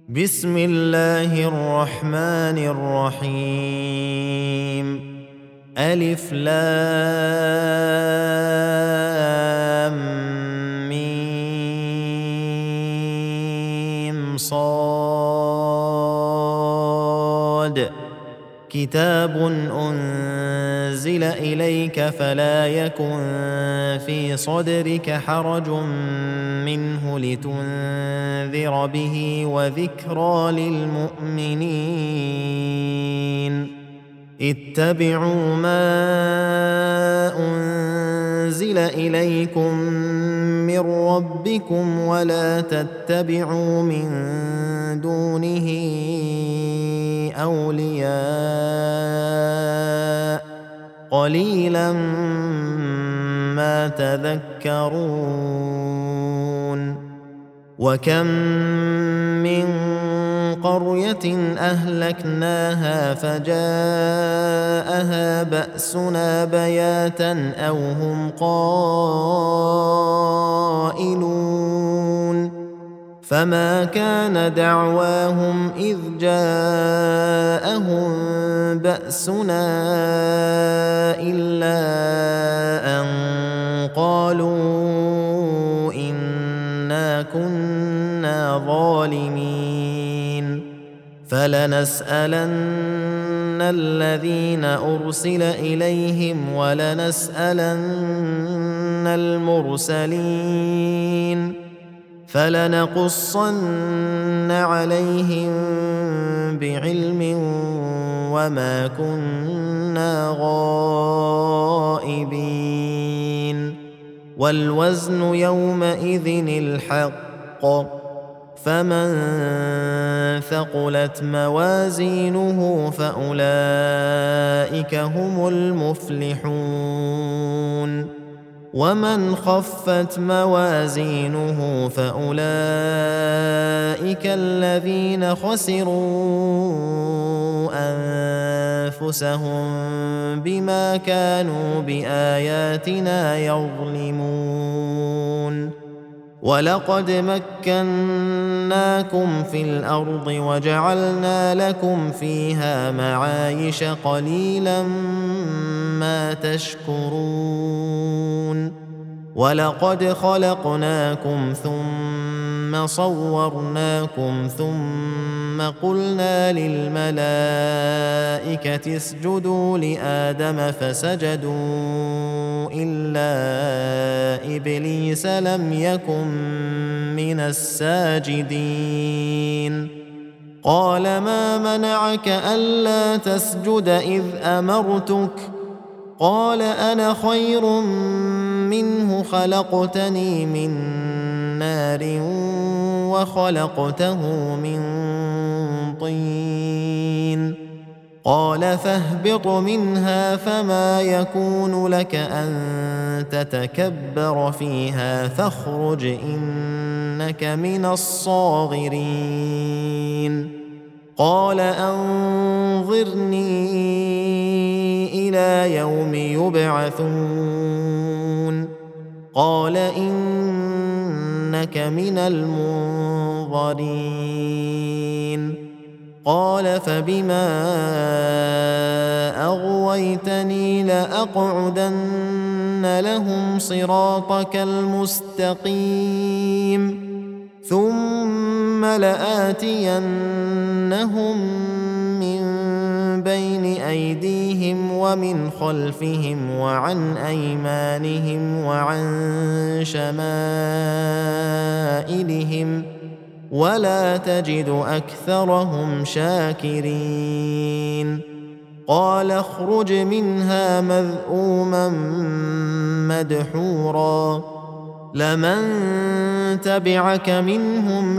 بسم الله الرحمن الرحيم. ألف لام ميم صاد. كتاب أنزل إليك فلا يكن في صدرك حرج منه لتنذر به وذكرى للمؤمنين. اتبعوا ما أنزل إليكم من ربكم ولا تتبعوا من دونه أولياء قليلا ما تذكرون. وكم من قرية أهلكناها فجاءها بأسنا بياتا أو هم قائلون. فما كان دعواهم إذ جاءهم بأسنا إلا أن قالوا إنا كنا ظالمين. فلنسألن الذين أرسل إليهم ولنسألن المرسلين. فلنقصن عليهم بعلم وما كنا غائبين. والوزن يومئذ الحق. فمن ثقلت موازينه فأولئك هم المفلحون. ومن خفت موازينه فأولئك الذين خسروا أنفسهم بما كانوا بآياتنا يظلمون. ولقد مكناكم في الأرض وجعلنا لكم فيها معايش قليلا ما تشكرون. ولقد خلقناكم ثم صورناكم ثم قلنا للملائكة اسجدوا لآدم فسجدوا إلا إبليس لم يكن من الساجدين. قال ما منعك ألا تسجد إذ أمرتك؟ قال أنا خير منه خلقتني من نار وخلقته من طين. قال فاهبط منها فما يكون لك أن تتكبر فيها فاخرج إنك من الصاغرين. قال أنظرني إلى يوم يبعثون. قال إنك من المنظرين. قال فبما أغويتني لأقعدن لهم صراطك المستقيم ثم لآتينهم من بين أيديهم ومن خلفهم وعن أيمانهم وعن شمائلهم ولا تجد أكثرهم شاكرين. قال اخرج منها مذءوما مدحورا لمن تبعك منهم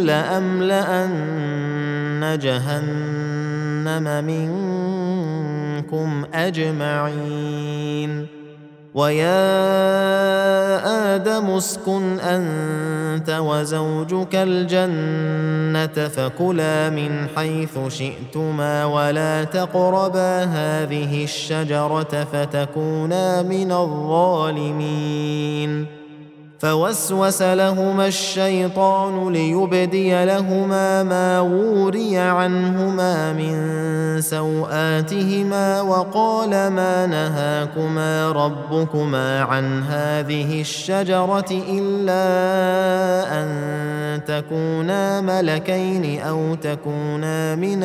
لأملأن جهنم منكم أجمعين. ويا آدم اسكن أنت وزوجك الجنة فكلا من حيث شئتما ولا تقربا هذه الشجرة فتكونا من الظالمين. فوسوس لهما الشيطان ليبدي لهما ما وري عنهما من سوآتهما وقال ما نهاكما ربكما عن هذه الشجرة إلا أن تكونا ملكين أو تكونا من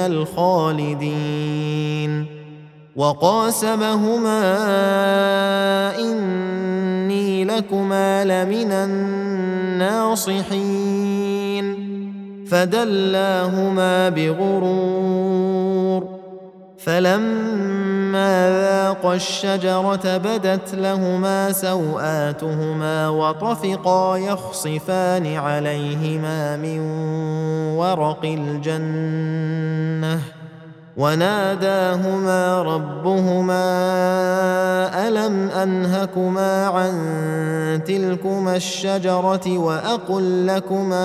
الخالدين وقاسمهما إني لكما لمن الناصحين فدلاهما بغرور فلما ذاقا الشجرة بدت لهما سوآتهما وطفقا يخصفان عليهما من ورق الجنة وناداهما ربهما ألم أنهكما عن تلكما الشجرة وأقل لكما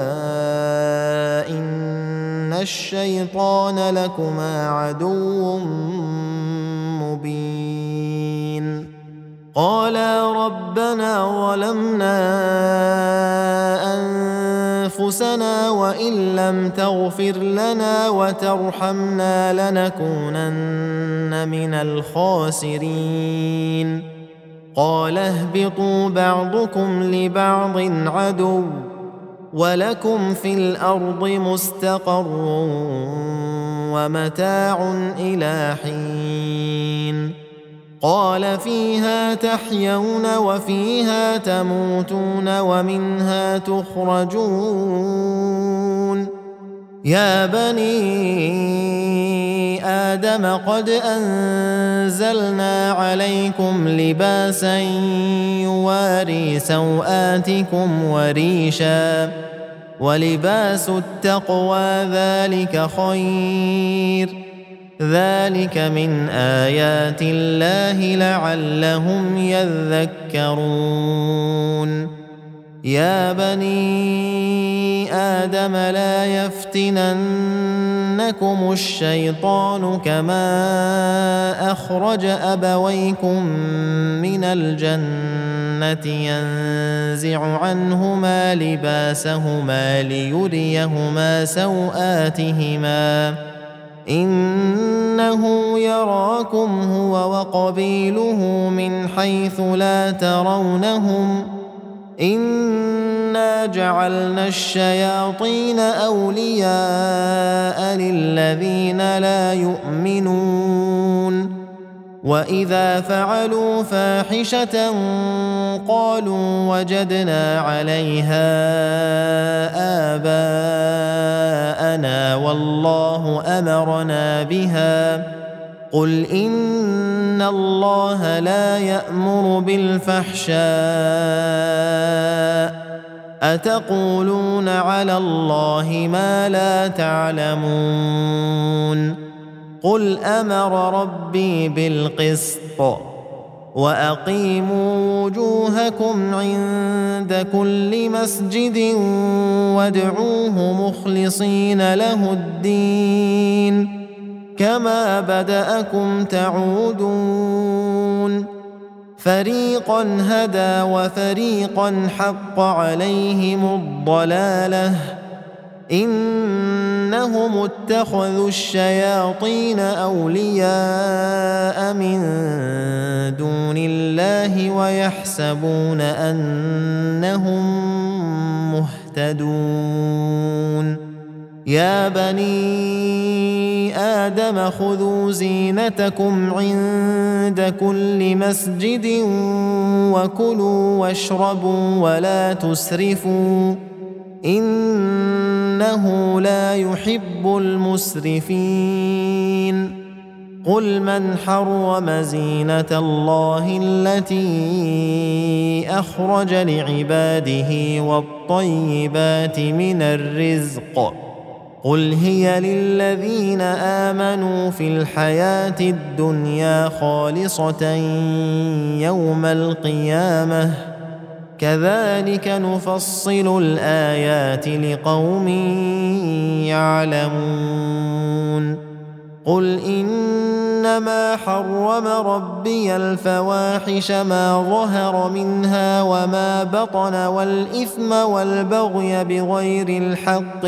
إن الشيطان لكما عدو مبين قالا ربنا ظلمنا أنفسنا وإن لم تغفر لنا وترحمنا لنكونن من الخاسرين قال اهبطوا بعضكم لبعض عدو ولكم في الأرض مستقر ومتاع إلى حين قال فيها تحيون وفيها تموتون ومنها تخرجون يا بني آدم قد أنزلنا عليكم لباسا يواري سوآتكم وريشا ولباس التقوى ذلك خير ذلك من آيات الله لعلهم يذكرون يا بني آدم لا يفتننكم الشيطان كما أخرج أبويكم من الجنة ينزع عنهما لباسهما ليريهما سوآتهما إنه يراكم هو وقبيله من حيث لا ترونهم إنا جعلنا الشياطين أولياء للذين لا يؤمنون وإذا فعلوا فاحشة قالوا وجدنا عليها آباءنا والله أمرنا بها قل إن الله لا يأمر بالفحشاء أتقولون على الله ما لا تعلمون قل أمر ربي بالقسط وأقيموا وجوهكم عند كل مسجد وادعوه مخلصين له الدين كما بدأكم تعودون فريقا هدى وفريقا حق عليهم الضلالة إنهم اتخذوا الشياطين أولياء من دون الله ويحسبون أنهم مهتدون يا بني آدم خذوا زينتكم عند كل مسجد وكلوا واشربوا ولا تسرفوا إنه لا يحب المسرفين قل من حرم زينة الله التي أخرج لعباده والطيبات من الرزق قل هي للذين آمنوا في الحياة الدنيا خالصة يوم القيامة كذلك نفصل الآيات لقوم يعلمون قل إن إنما حرم ربي الفواحش ما ظهر منها وما بطن والإثم والبغي بغير الحق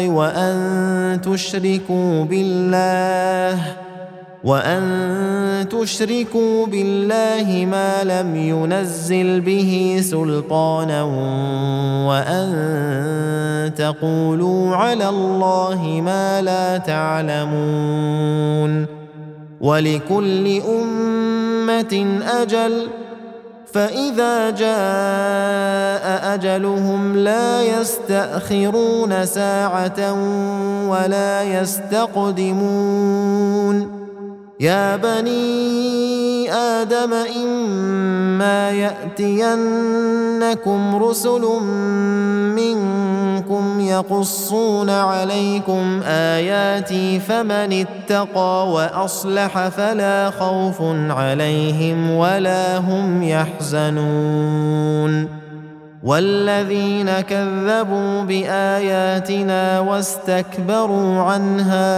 وأن تشركوا بالله ما لم ينزل به سلطانا وأن تقولوا على الله ما لا تعلمون. ولكل أمة أجل فإذا جاء أجلهم لا يستأخرون ساعة ولا يستقدمون. يا بني آدم إما يأتينكم رسل منكم يقصون عليكم آياتي فمن اتقى وأصلح فلا خوف عليهم ولا هم يحزنون. والذين كذبوا بآياتنا واستكبروا عنها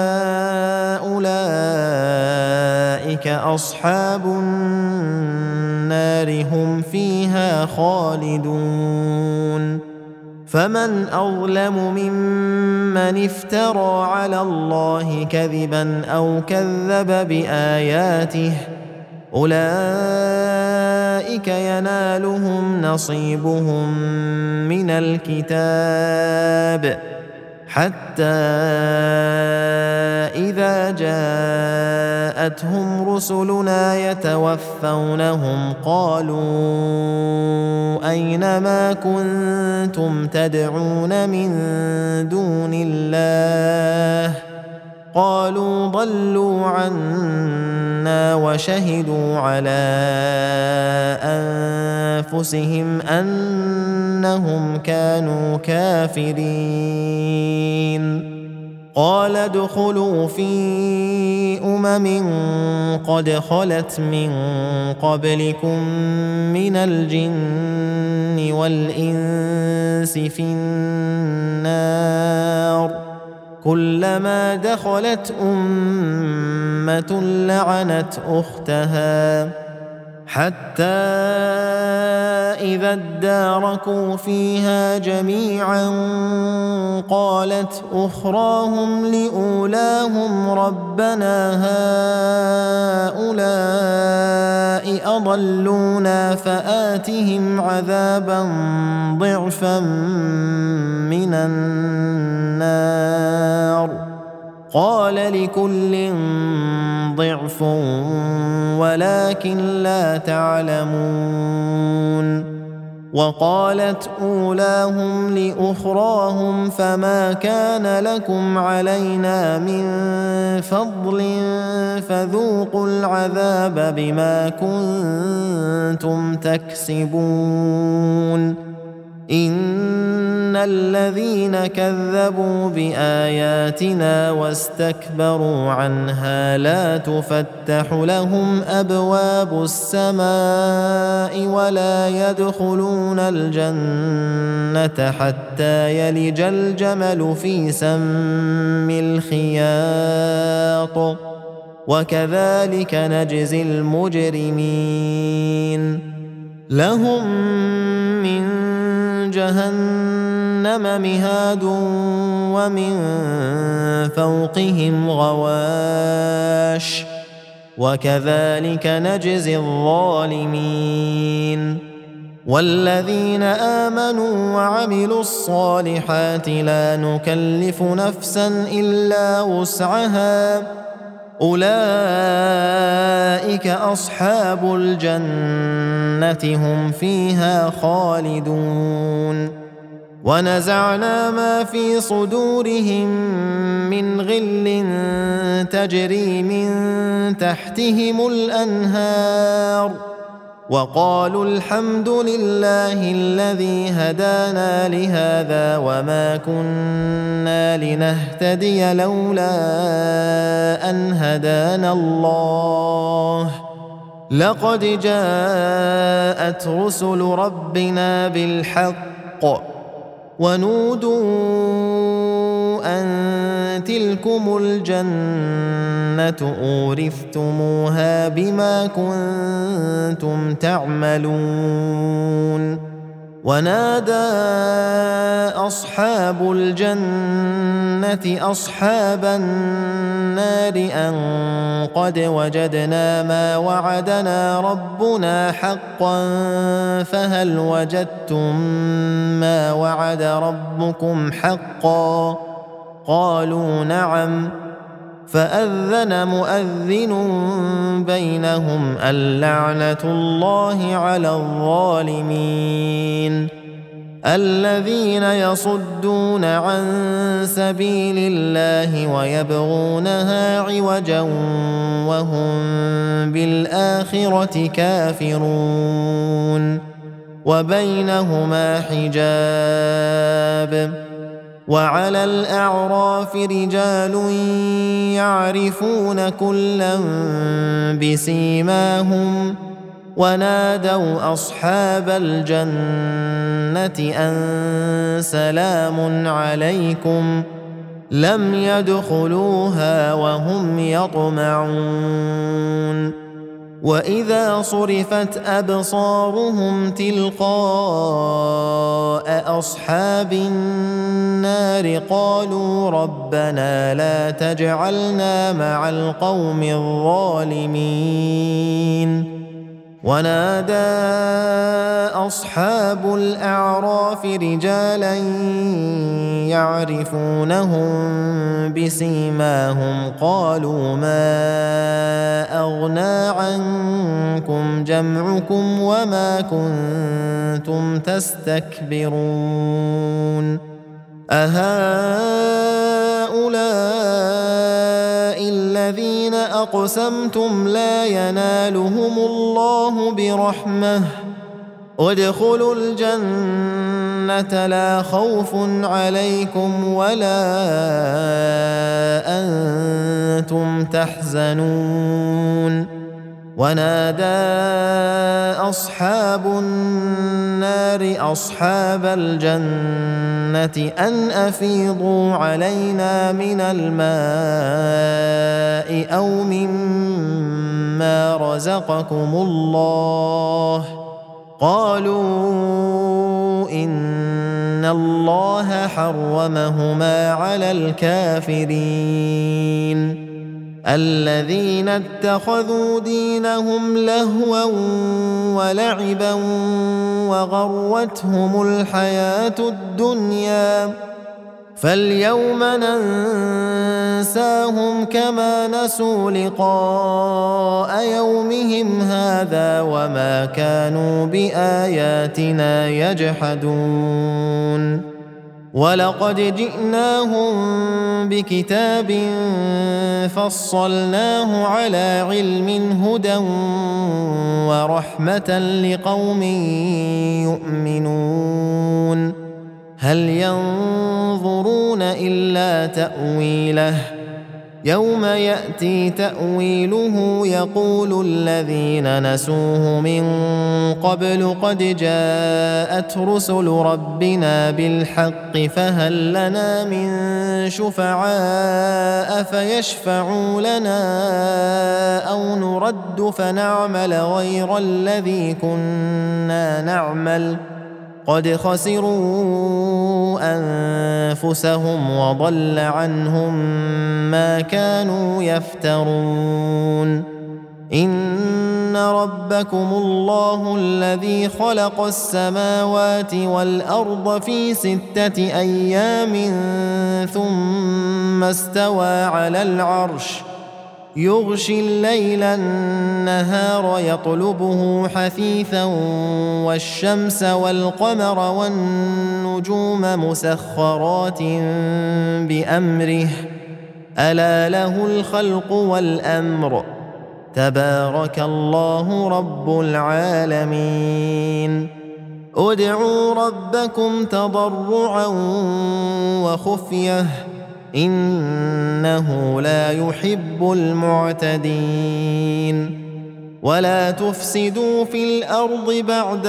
أولئك أصحاب النار هم فيها خالدون. فمن أظلم ممن افترى على الله كذبا أو كذب بآياته أولئك ينالهم نصيبهم من الكتاب حتى إذا جاءتهم رسلنا يتوفونهم قالوا أين ما كنتم تدعون من دون الله قالوا ضلوا عنا وشهدوا على أنفسهم أنهم كانوا كافرين. قال ادخلوا في قد خلت من قبلكم من الجن والإنس في النار كلما دخلت أمة لعنت أختها حتى إذا اداركوا فيها جميعا قالت أخراهم لأولاهم ربنا هؤلاء أضلونا فآتهم عذابا ضعفا من النار قال لكل ضعف ولكن لا تعلمون. وقالت أولاهم لأخراهم فما كان لكم علينا من فضل فذوقوا العذاب بما كنتم تكسبون. إن الذين كذبوا بآياتنا واستكبروا عنها لا تفتح لهم أبواب السماء ولا يدخلون الجنة حتى يلج الجمل في سم الخياط وكذلك نجزي المجرمين. لهم من جهنم مهاد ومن فوقهم غواش وكذلك نجزي الظالمين. والذين آمنوا وعملوا الصالحات لا نكلف نفسا إلا وسعها أولئك أصحاب الجنة هم فيها خالدون. ونزعنا ما في صدورهم من غل تجري من تحتهم الأنهار وقالوا الحمد لله الذي هدانا لهذا وما كنا لنهتدي لولا أن هدانا الله لقد جاءت رسل ربنا بالحق ونودوا أن تلكم الجنة أورثتموها بما كنتم تعملون ونادى أصحاب الجنة أصحاب النار أن قد وجدنا ما وعدنا ربنا حقا فهل وجدتم ما وعد ربكم حقا قالوا نعم فأذن مؤذن بينهم اللعنة الله على الظالمين الذين يصدون عن سبيل الله ويبغونها عوجا وهم بالآخرة كافرون وبينهما حجاب وعلى الأعراف رجال يعرفون كلا بسيماهم ونادوا أصحاب الجنة أن سلام عليكم لم يدخلوها وهم يطمعون وإذا صرفت أبصارهم تلقاء أصحاب النار قالوا ربنا لا تجعلنا مع القوم الظالمين ونادى أصحاب الأعراف رجالا يعرفونهم بسيماهم قالوا ما أغنى عنكم جمعكم وما كنتم تستكبرون أهؤلاء الذين أقسمتم لا ينالهم الله برحمة ادخلوا الجنة لا خوف عليكم ولا أنتم تحزنون ونادى أصحاب النار أصحاب الجنة أن أفيضوا علينا من الماء أو مما رزقكم الله قالوا إن الله حرمهما على الكافرين الذين اتخذوا دينهم لهوا ولعبا وغرتهم الحياة الدنيا فاليوم ننساهم كما نسوا لقاء يومهم هذا وما كانوا بآياتنا يجحدون ولقد جئناهم بكتاب فصلناه على علم هدى ورحمة لقوم يؤمنون هل ينظرون إلا تأويله يوم يأتي تأويله يقول الذين نسوه من قبل قد جاءت رسل ربنا بالحق فهل لنا من شفعاء فيشفعوا لنا أو نرد فنعمل غير الذي كنا نعمل قد خسروا أنفسهم وضل عنهم ما كانوا يفترون إن ربكم الله الذي خلق السماوات والأرض في 6 أيام ثم استوى على العرش يغشي الليل النهار يطلبه حثيثا والشمس والقمر والنجوم مسخرات بأمره ألا له الخلق والأمر تبارك الله رب العالمين ادعوا ربكم تضرعا وخفية إنه لا يحب المعتدين ولا تفسدوا في الأرض بعد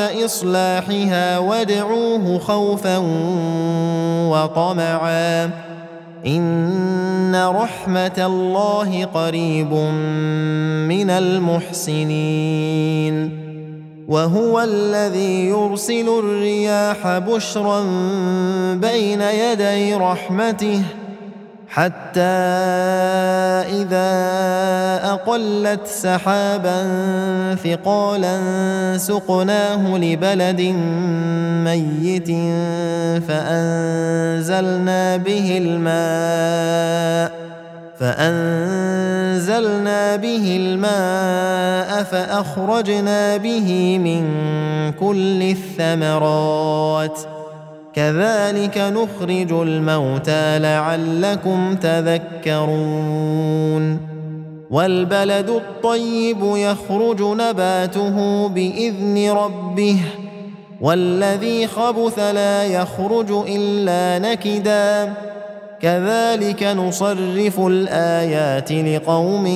إصلاحها وادعوه خوفا وطمعا إن رحمة الله قريب من المحسنين وهو الذي يرسل الرياح بشرا بين يدي رحمته حتى إذا أقلت سحابا ثقالا سقناه لبلد ميت فأنزلنا به الماء فأخرجنا به من كل الثمرات كذلك نخرج الموتى لعلكم تذكرون والبلد الطيب يخرج نباته بإذن ربه والذي خبث لا يخرج إلا نكدا كذلك نصرف الآيات لقوم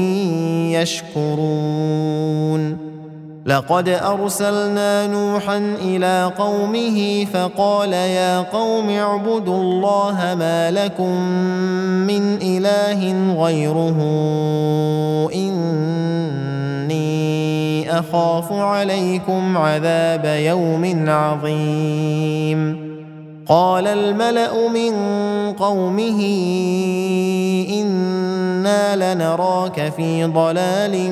يشكرون لقد أرسلنا نوحا إلى قومه فقال يا قوم اعبدوا الله ما لكم من إله غيره إني أخاف عليكم عذاب يوم عظيم قال الملأ من قومه إنا لنراك في ضلال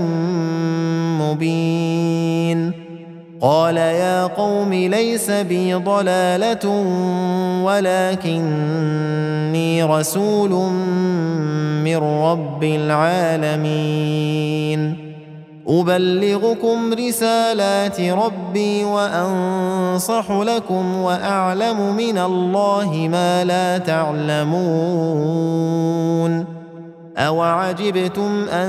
مبين قال يا قوم ليس بي ضلالة ولكني رسول من رب العالمين أبلغكم رسالات ربي وأنصح لكم وأعلم من الله ما لا تعلمون أوعجبتم أن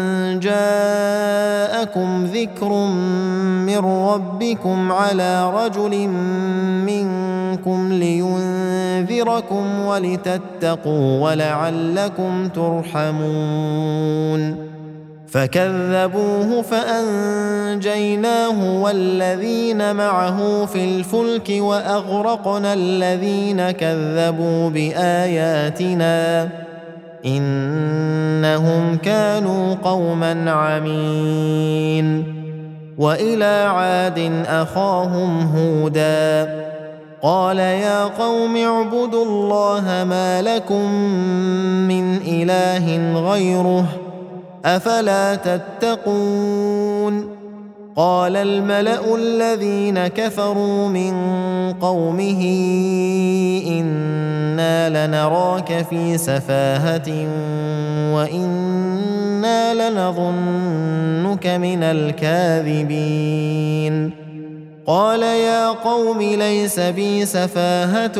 جاءكم ذكر من ربكم على رجل منكم لينذركم ولتتقوا ولعلكم ترحمون فكذبوه فأنجيناه والذين معه في الفلك وأغرقنا الذين كذبوا بآياتنا إنهم كانوا قوما عمين وإلى عاد أخاهم هودا قال يا قوم اعبدوا الله ما لكم من إله غيره أفلا تتقون قال الملأ الذين كفروا من قومه إنا لنراك في سفاهة وإنا لنظنك من الكاذبين قال يا قوم ليس بي سفاهة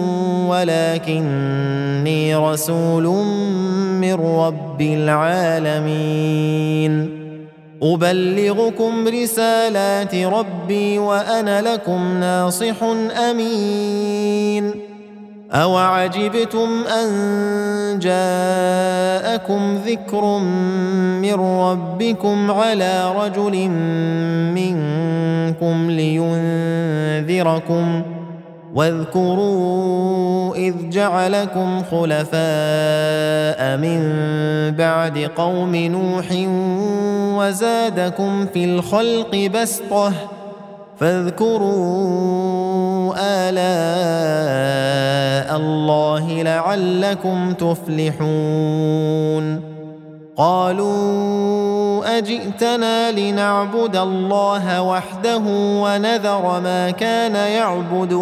ولكني رسول من رب العالمين أبلغكم رسالات ربي وأنا لكم ناصح أمين أوعجبتم أن جاءكم ذكر من ربكم على رجل منكم لينذركم واذكروا إذ جعلكم خلفاء من بعد قوم نوح وزادكم في الخلق بسطة فاذكروا آلاء الله لعلكم تفلحون قالوا أجئتنا لنعبد الله وحده ونذر ما كان يعبد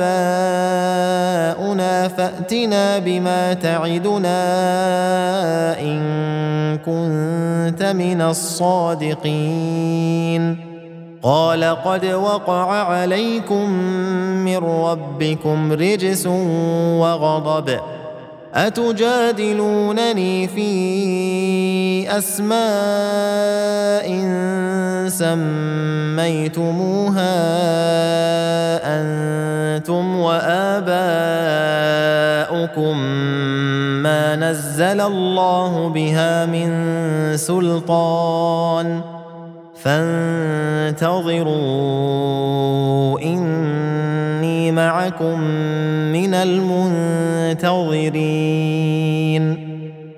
آباؤنا فأتنا بما تعدنا إن كنت من الصادقين قال قد وقع عليكم من ربكم رجس وغضب أتجادلونني في أسماء سميتموها أنتم وآباؤكم ما نزل الله بها من سلطان فانتظروا إني معكم من المنتظرين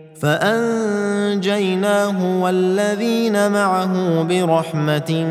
فأنجيناه والذين معه برحمة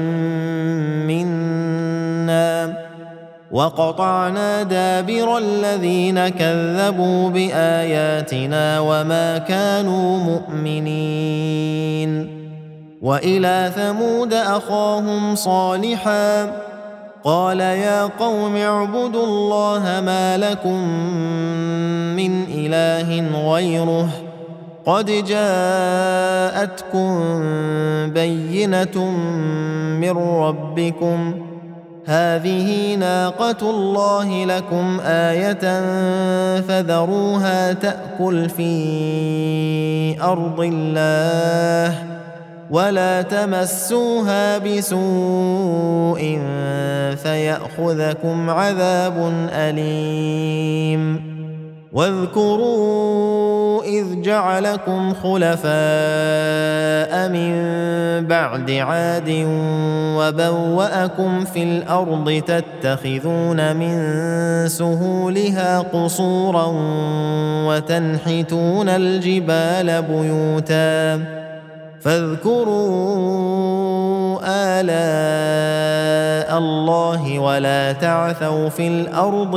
منا وقطعنا دابر الذين كذبوا بآياتنا وما كانوا مؤمنين وإلى ثمود أخاهم صالحا قال يا قوم اعبدوا الله ما لكم من إله غيره قد جاءتكم بينة من ربكم هذه ناقة الله لكم آية فذروها تأكل في أرض الله ولا تمسوها بسوء فيأخذكم عذاب أليم واذكروا إذ جعلكم خلفاء من بعد عاد وبوأكم في الأرض تتخذون من سهولها قصورا وتنحتون الجبال بيوتا فاذكروا آلاء الله ولا تعثوا في الأرض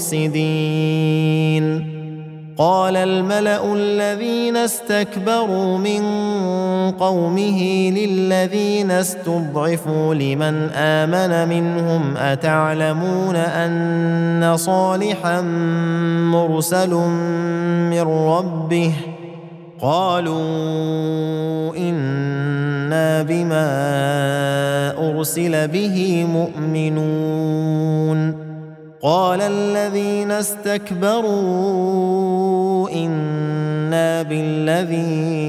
مفسدين قال الملأ الذين استكبروا من قومه للذين استضعفوا لمن آمن منهم أتعلمون أن صالحا مرسل من ربه قالوا إنا بما أرسل به مؤمنون قال الذين استكبروا إنا بالذي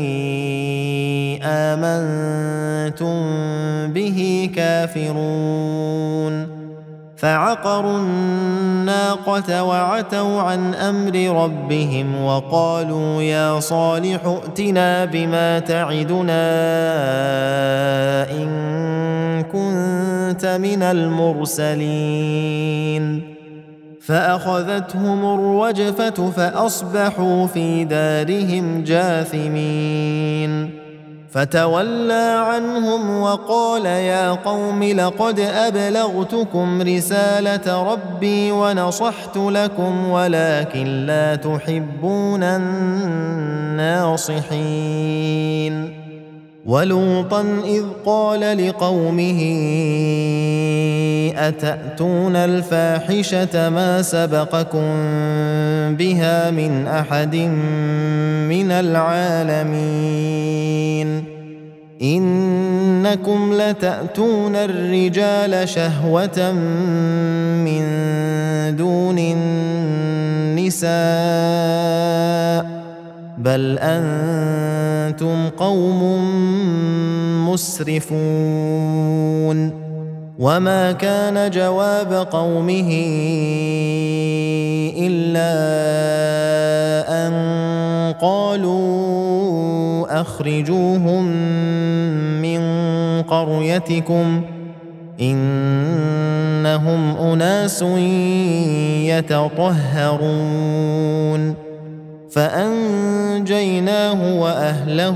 آمنتم به كافرون فعقروا الناقة وعتوا عن أمر ربهم وقالوا يا صالح ائتنا بما تعدنا إن كنت من المرسلين فأخذتهم الرجفة فأصبحوا في دارهم جاثمين فتولى عنهم وقال يا قوم لقد أبلغتكم رسالة ربي ونصحت لكم ولكن لا تحبون الناصحين ولوطا إذ قال لقومه أتأتون الفاحشة ما سبقكم بها من أحد من العالمين إنكم لتأتون الرجال شهوة من دون النساء بل أنتم قوم مسرفون وما كان جواب قومه إلا أن قالوا أخرجوهم من قريتكم إنهم أناس يتطهرون فأنجيناه وأهله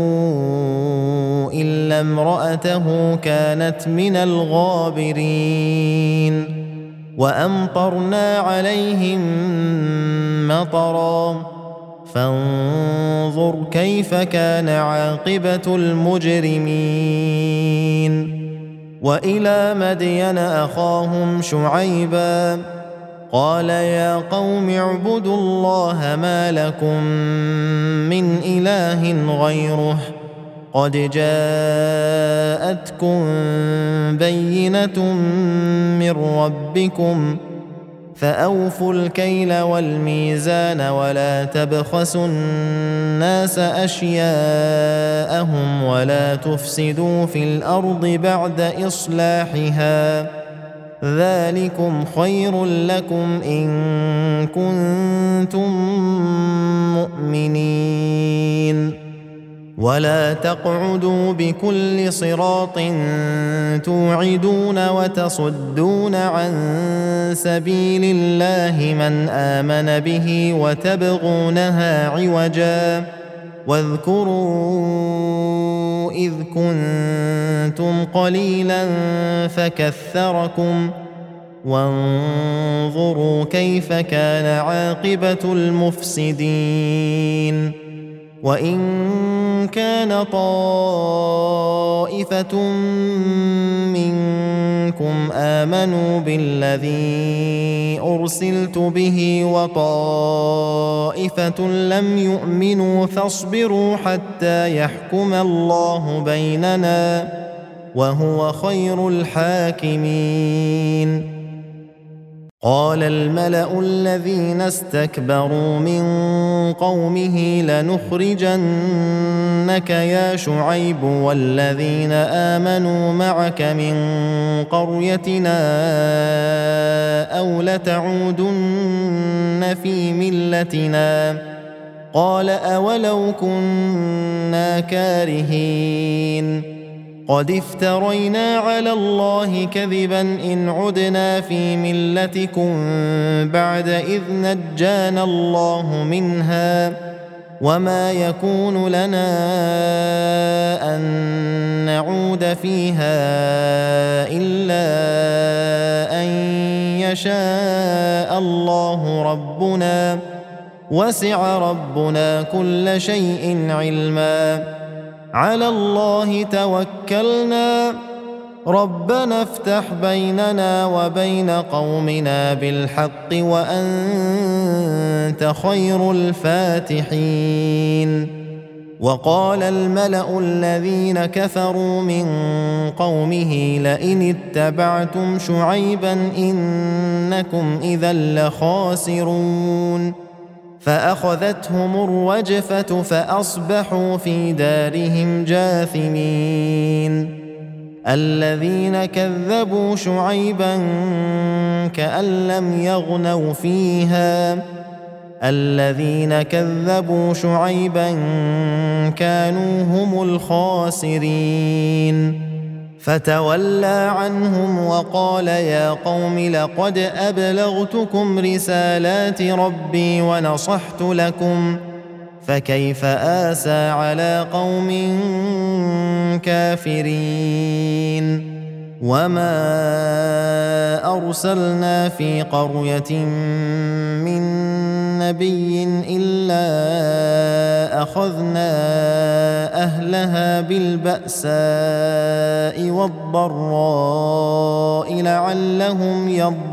إلا امرأته كانت من الغابرين وأمطرنا عليهم مطرا فانظر كيف كان عاقبة المجرمين وإلى مدين أخاهم شعيبا قال يا قوم اعبدوا الله ما لكم من إله غيره قد جاءتكم بينة من ربكم فأوفوا الكيل والميزان ولا تبخسوا الناس أشياءهم ولا تفسدوا في الأرض بعد إصلاحها ذلكم خير لكم إن كنتم مؤمنين ولا تقعدوا بكل صراط توعدون وتصدون عن سبيل الله من آمن به وتبغونها عوجا واذكروا إذ كنتم قليلا فكثركم وانظروا كيف كان عاقبة المفسدين وإن كان طائفة منكم آمنوا بالذي أرسلت به وطائفة لم يؤمنوا فاصبروا حتى يحكم الله بيننا وهو خير الحاكمين. قال الملأ الذين استكبروا من قومه لنخرجنك يا شعيب والذين آمنوا معك من قريتنا أو لتعودن في ملتنا قال أولو كنا كارهين قد افترينا على الله كذبا إن عدنا في ملتكم بعد إذ نجانا الله منها وما يكون لنا أن نعود فيها إلا أن يشاء الله ربنا وسع ربنا كل شيء علما على الله توكلنا ربنا افتح بيننا وبين قومنا بالحق وأنت خير الفاتحين. وقال الملأ الذين كفروا من قومه لئن اتبعتم شعيبا إنكم إذا لخاسرون فأخذتهم الرجفة فأصبحوا في دارهم جاثمين. الذين كذبوا شعيبا كأن لم يغنوا فيها الذين كذبوا شعيبا كانوا هم الخاسرين فتولى عنهم وقال يا قوم لقد أبلغتكم رسالات ربي ونصحت لكم فكيف آسى على قوم كافرين. وما أرسلنا في قرية من نبي إلا أخذنا أهلها بالبأساء والضراء لعلهم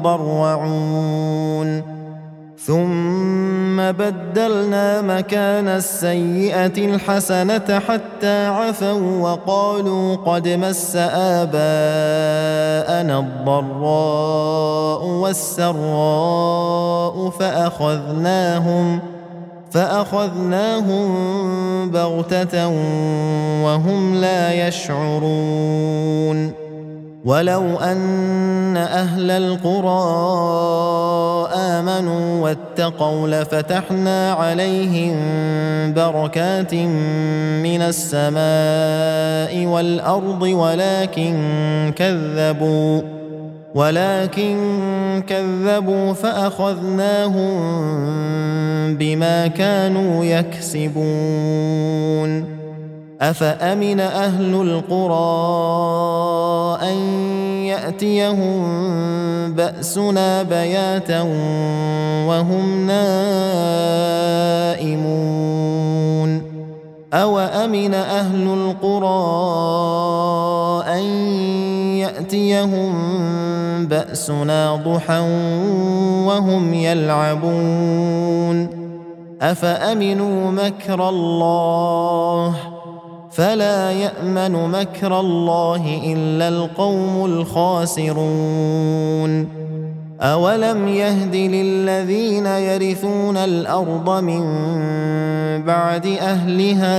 يضرعون ثم بدلنا مكان السيئة الحسنة حتى عفوا وقالوا قد مس آباءنا الضراء والسراء فأخذناهم بغتة وهم لا يشعرون. ولو أن أهل القرى آمنوا واتقوا لفتحنا عليهم بركات من السماء والأرض ولكن كذبوا فأخذناهم بما كانوا يكسبون. أفأمن أهل القرى أن يأتيهم بأسنا بياتا وهم نائمون أوأمن أهل القرى أن يأتيهم بأسنا ضحى وهم يلعبون أفأمنوا مكر الله فلا يأمن مكر الله إلا القوم الخاسرون. أولم يهد للذين يرثون الأرض من بعد أهلها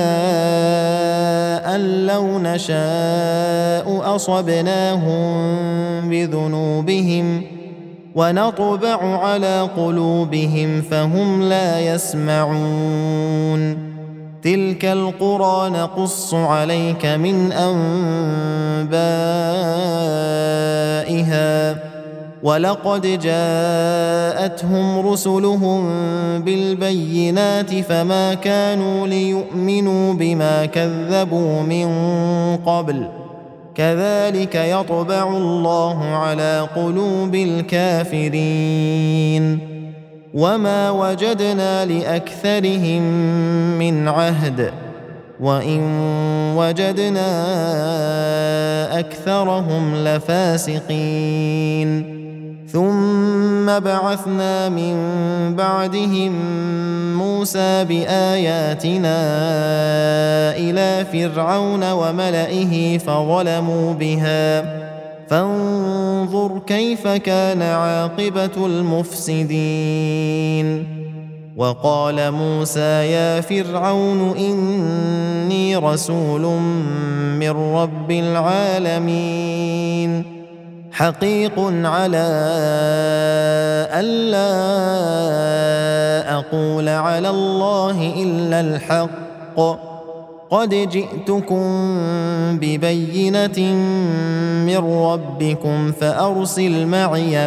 أن لو نشاء أصبناهم بذنوبهم ونطبع على قلوبهم فهم لا يسمعون تلك القرى نقص عليك من أنبائها ولقد جاءتهم رسلهم بالبينات فما كانوا ليؤمنوا بما كذبوا من قبل كذلك يطبع الله على قلوب الكافرين وما وجدنا لأكثرهم من عهد وإن وجدنا أكثرهم لفاسقين ثم بعثنا من بعدهم موسى بآياتنا إلى فرعون وملئه فظلموا بها فانظر كيف كان عاقبة المفسدين وقال موسى يا فرعون إني رسول من رب العالمين حقيق على ألا أقول على الله إلا الحق قد جئتكم ببينة من ربكم فأرسل معي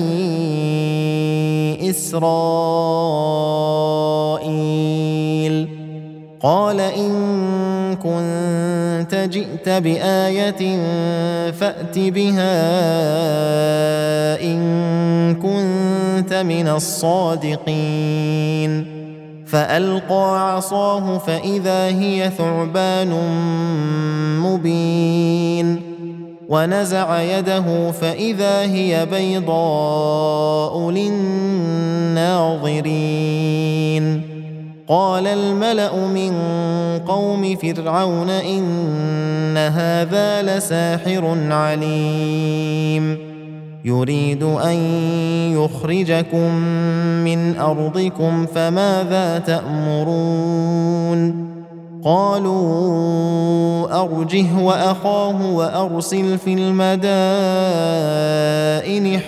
بني إسرائيل قال إن كنت جئت بآية فأت بها إن كنت من الصادقين فألقى عصاه فإذا هي ثعبان مبين ونزع يده فإذا هي بيضاء للناظرين قال الملأ من قوم فرعون إن هذا لساحر عليم يريد أن يخرجكم من أرضكم فماذا تأمرون قالوا أرجه وأخاه وأرسل في المدائن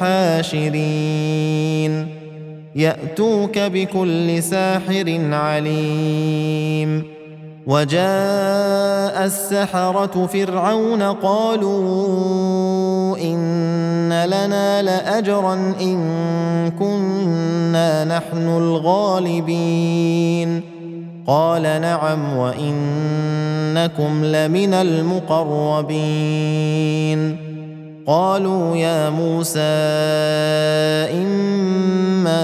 حاشرين يأتوك بكل ساحر عليم وجاء السحرة فرعون قالوا إن لنا لأجرا إن كنا نحن الغالبين قال نعم وإنكم لمن المقربين قالوا يا موسى إما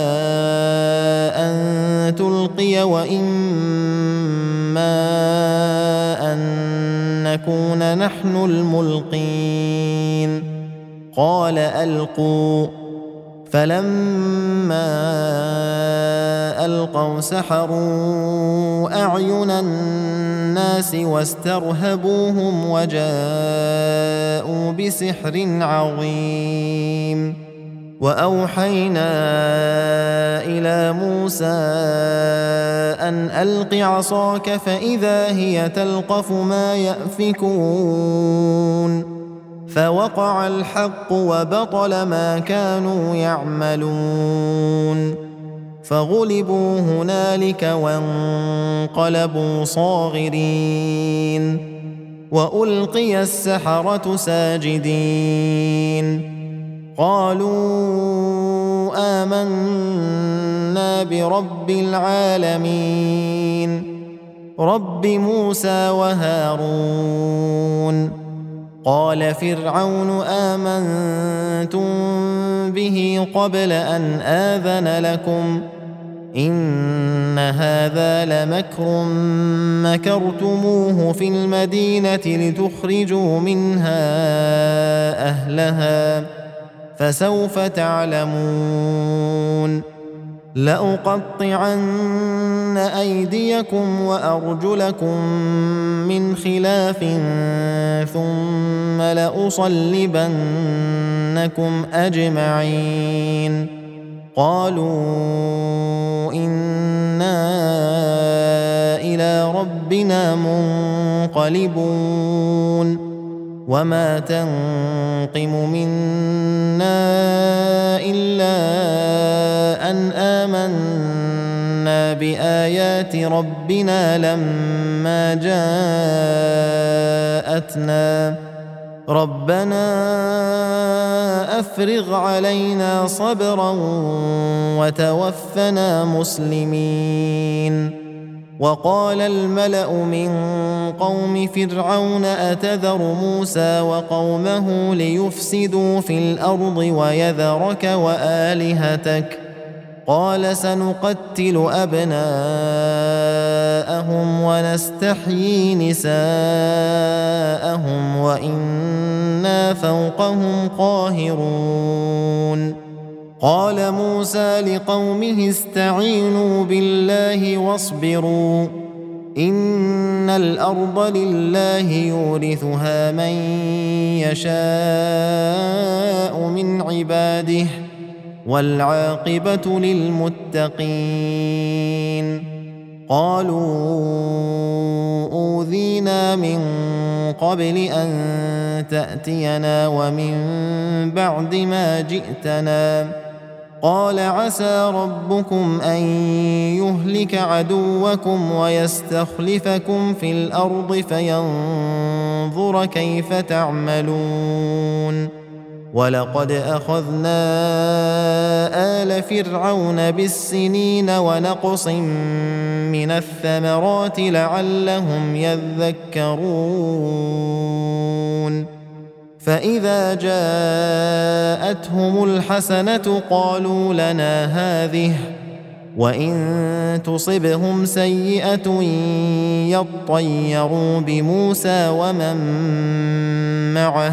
أن تلقي وإما أن نكون نحن الملقين قال ألقوا فلما ألقوا سحروا أعين الناس واسترهبوهم وجاءوا بسحر عظيم وأوحينا إلى موسى أن ألق عصاك فإذا هي تلقف ما يأفكون فوقع الحق وبطل ما كانوا يعملون فغلبوا هنالك وانقلبوا صاغرين وألقي السحرة ساجدين قالوا آمنا برب العالمين رب موسى وهارون قال فرعون آمنتم به قبل أن آذن لكم إن هذا لمكر مكرتموه في المدينة لتخرجوا منها أهلها فسوف تعلمون لأقطعن أيديكم وأرجلكم من خلاف ثم لأصلبنكم أجمعين قالوا إنا إلى ربنا منقلبون وما تنقم منا إلا أن آمنا إنا بآيات ربنا لما جاءتنا ربنا أفرغ علينا صبرا وتوفنا مسلمين. وقال الملأ من قوم فرعون أتذر موسى وقومه ليفسدوا في الأرض ويذرك وآلهتك قال سنقتل أبناءهم ونستحيي نساءهم وإنا فوقهم قاهرون. قال موسى لقومه استعينوا بالله واصبروا إن الأرض لله يورثها من يشاء من عباده والعاقبة للمتقين. قالوا أوذينا من قبل أن تأتينا ومن بعد ما جئتنا قال عسى ربكم أن يهلك عدوكم ويستخلفكم في الأرض فينظر كيف تعملون. ولقد أخذنا آل فرعون بالسنين ونقص من الثمرات لعلهم يذكرون. فإذا جاءتهم الحسنة قالوا لنا هذه وإن تصبهم سيئة يطيروا بموسى ومن معه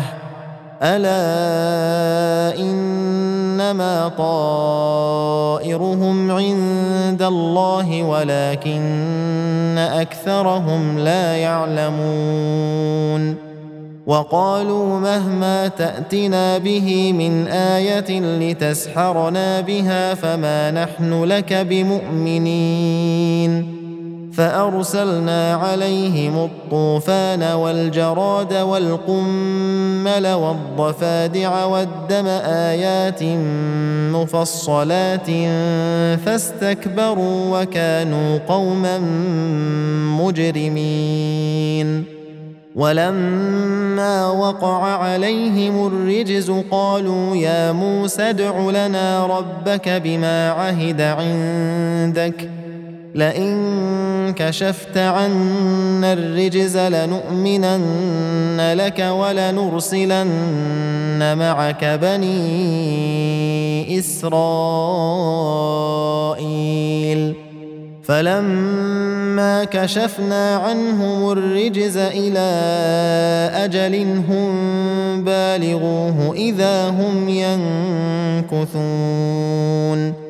ألا إنما طائرهم عند الله ولكن أكثرهم لا يعلمون. وقالوا مهما تأتنا به من آية لتسحرنا بها فما نحن لك بمؤمنين. فأرسلنا عليهم الطوفان والجراد والقمل والضفادع والدم آيات مفصلات فاستكبروا وكانوا قوما مجرمين. ولما وقع عليهم الرجز قالوا يا موسى ادع لنا ربك بما عهد عندك لئن كشفت عنا الرجز لنؤمنن لك ولنرسلن معك بني إسرائيل. فلما كشفنا عنهم الرجز إلى أجل هم بالغوه إذا هم ينكثون.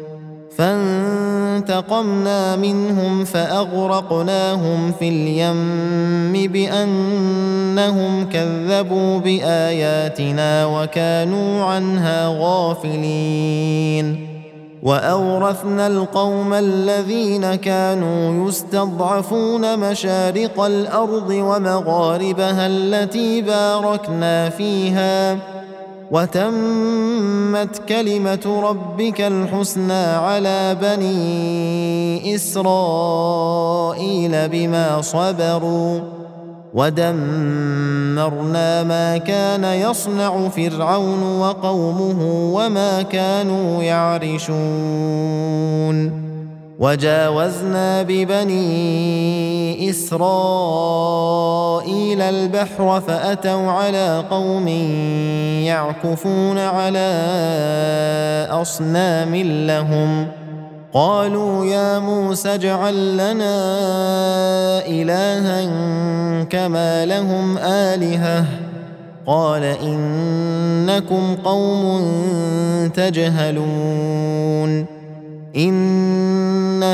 فانتقمنا منهم فأغرقناهم في اليم بأنهم كذبوا بآياتنا وكانوا عنها غافلين. وأورثنا القوم الذين كانوا يستضعفون مشارق الأرض ومغاربها التي باركنا فيها وتمت كلمة ربك الحسنى على بني إسرائيل بما صبروا ودمرنا ما كان يصنع فرعون وقومه وما كانوا يعرشون. وجاوزنا ببني إسرائيل البحر فأتوا على قوم يعكفون على أصنام لهم قالوا يا موسى اجعل لنا إلها كما لهم آلهة قال إنكم قوم تجهلون. إن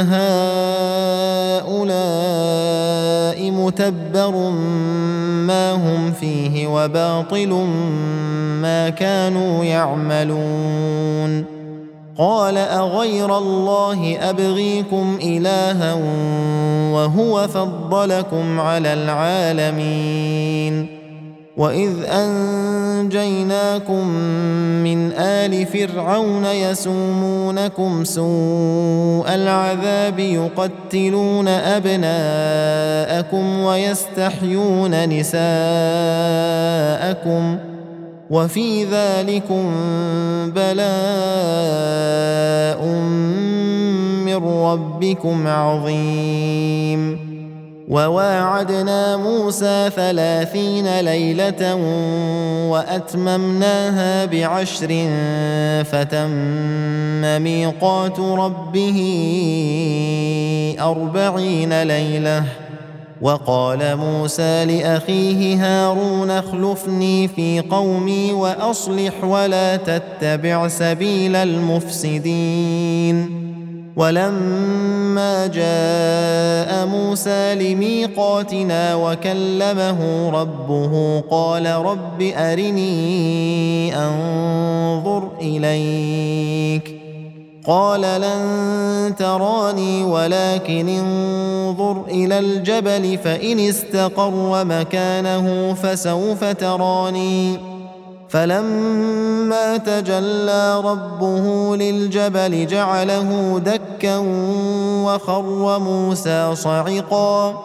هؤلاء متبر ما هم فيه وباطل ما كانوا يعملون. قال أغير الله أبغيكم إلها وهو فضلكم على العالمين وإذ أنجيناكم من آل فرعون يسومونكم سوء العذاب يقتلون أبناءكم ويستحيون نساءكم وفي ذلكم بلاء من ربكم عظيم. وواعدنا موسى 30 ليلة وأتممناها ب10 فتم ميقات ربه 40 ليلة. وقال موسى لأخيه هارون اخلفني في قومي وأصلح ولا تتبع سبيل المفسدين. ولما جاء موسى لميقاتنا وكلمه ربه قال رب أرني أنظر إليك قال لن تراني ولكن انظر إلى الجبل فإن استقر مكانه فسوف تراني. فلما تجلى ربه للجبل جعله دكا وخر موسى صعقا.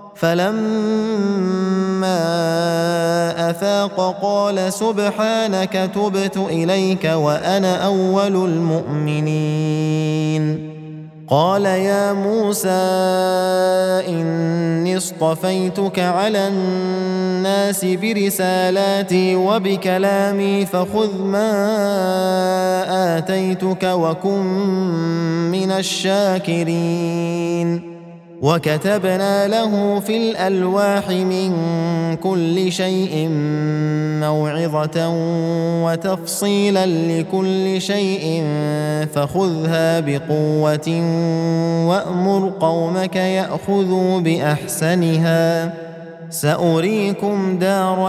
فلما أفاق قال سبحانك تبت إليك وأنا أول المؤمنين. قال يا موسى إني اصطفيتك على الناس برسالاتي وبكلامي فخذ ما آتيتك وكن من الشاكرين. وكتبنا له في الألواح من كل شيء موعظة وتفصيلا لكل شيء فخذها بقوة وأمر قومك يأخذوا بأحسنها سأريكم دار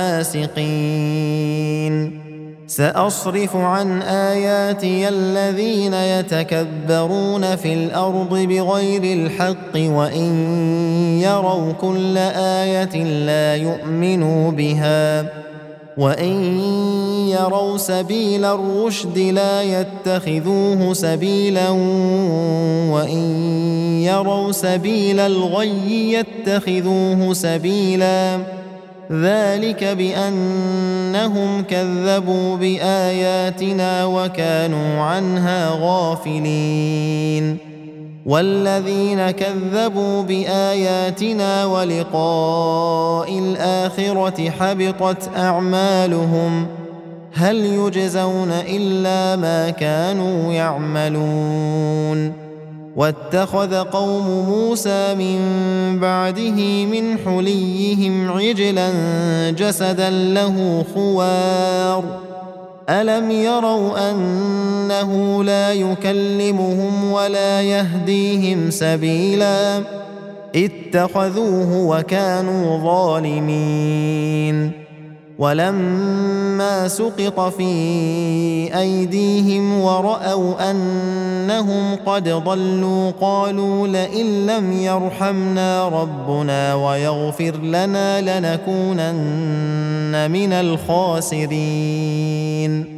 الفاسقين. سأصرف عن آياتي الذين يتكبرون في الأرض بغير الحق وإن يروا كل آية لا يؤمنوا بها وإن يروا سبيل الرشد لا يتخذوه سبيلا وإن يروا سبيل الغي يتخذوه سبيلا ذلك بأنهم كذبوا بآياتنا وكانوا عنها غافلين. والذين كذبوا بآياتنا ولقاء الآخرة حبطت أعمالهم هل يجزون إلا ما كانوا يعملون. واتخذ قوم موسى من بعده من حليهم عجلا جسدا له خوار ألم يروا أنه لا يكلمهم ولا يهديهم سبيلا اتخذوه وكانوا ظالمين. ولما سقط في أيديهم ورأوا أنهم قد ضلوا قالوا لئن لم يرحمنا ربنا ويغفر لنا لنكونن من الخاسرين.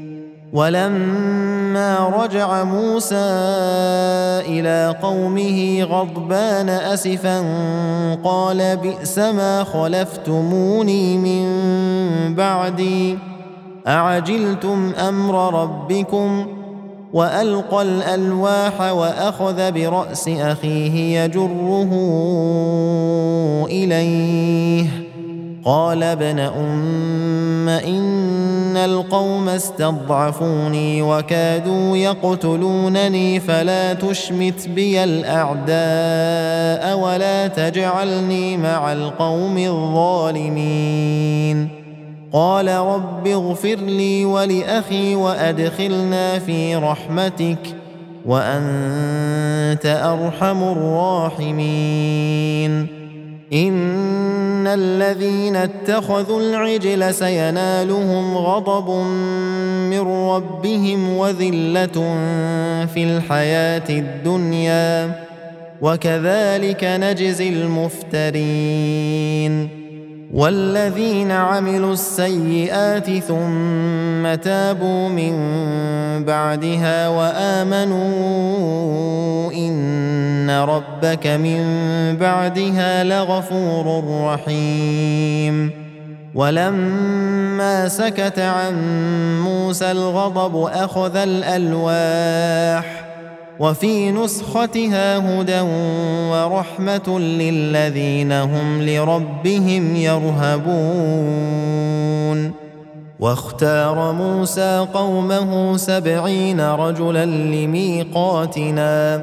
ولما رجع موسى إلى قومه غضبان أسفا قال بئس ما خلفتموني من بعدي أعجلتم أمر ربكم وألقى الألواح وأخذ برأس أخيه يجره إليه قال ابن أم إن القوم استضعفوني وكادوا يقتلونني فلا تشمت بي الأعداء ولا تجعلني مع القوم الظالمين. قال رب اغفر لي ولأخي وأدخلنا في رحمتك وأنت أرحم الراحمين. إن الذين اتخذوا العجل سينالهم غضب من ربهم وذلة في الحياة الدنيا وكذلك نجزي المفترين. والذين عملوا السيئات ثم تابوا من بعدها وآمنوا إن ربك من بعدها لغفور رحيم. ولما سكت عن موسى الغضب أخذ الألواح وفي نسختها هدى ورحمة للذين هم لربهم يرهبون. واختار موسى قومه 70 رجلا لميقاتنا